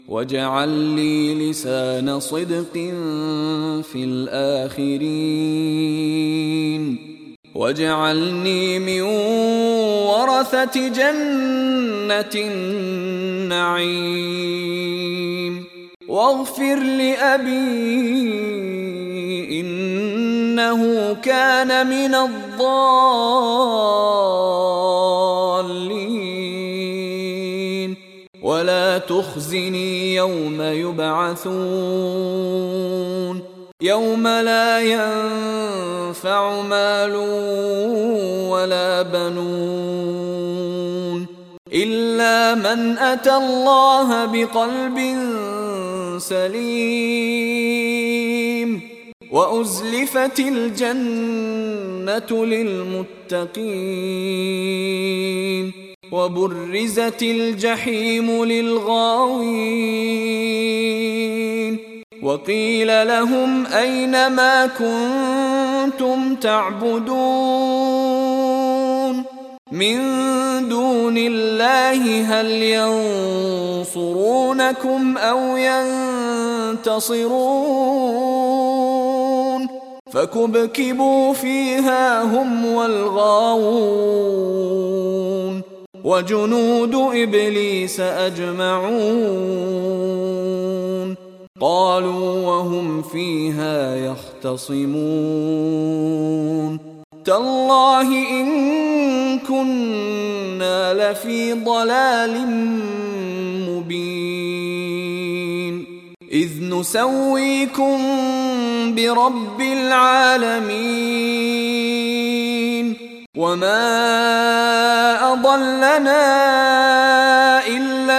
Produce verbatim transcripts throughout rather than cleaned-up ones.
واجعل لي لسان صدق في الآخرين واجعلني من ورثة جنة النعيم واغفر لأبي إنه كان من الضالين ولا تخزني يوم يبعثون يوم لا ينفع مال ولا بنون إلا من أتى الله بقلب سليم وأزلفت الجنة للمتقين وبرزت الجحيم للغاوين وقيل لهم أين ما كنتم تعبدون من دون الله هل ينصرونكم أو ينتصرون فكبكبوا فيها هم والغاوون وجنود إبليس أجمعون قالوا وهم فيها يختصمون تالله إن كنا لفي ضلال مبين إذ نسويكم برب العالمين وما أضلنا إلا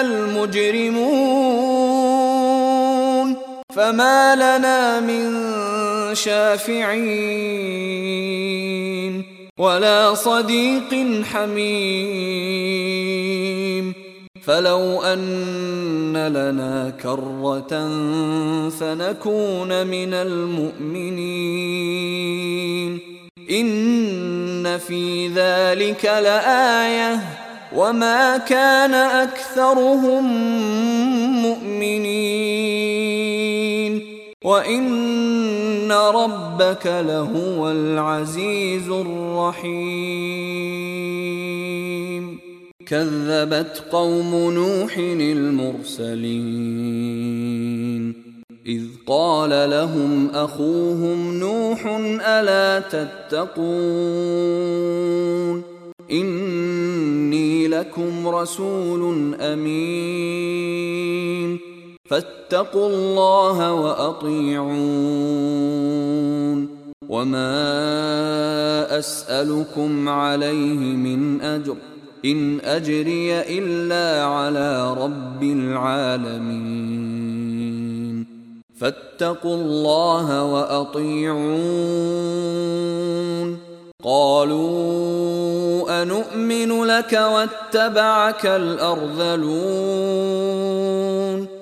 المجرمون فما لنا من شافعين ولا صديق حميم فلو أن لنا كرة فنكون من المؤمنين إن في ذلك لآية وما كان أكثرهم مؤمنين وإن ربك لهو العزيز الرحيم كذبت قوم نوح المرسلين إذ قال لهم أخوهم نوح ألا تتقون إني لكم رسول أمين فاتقوا الله وأطيعون وما أسألكم عليه من أجر إن أجري إلا على رب العالمين فاتقوا الله وأطيعون قالوا أنؤمن لك واتبعك الأرذلون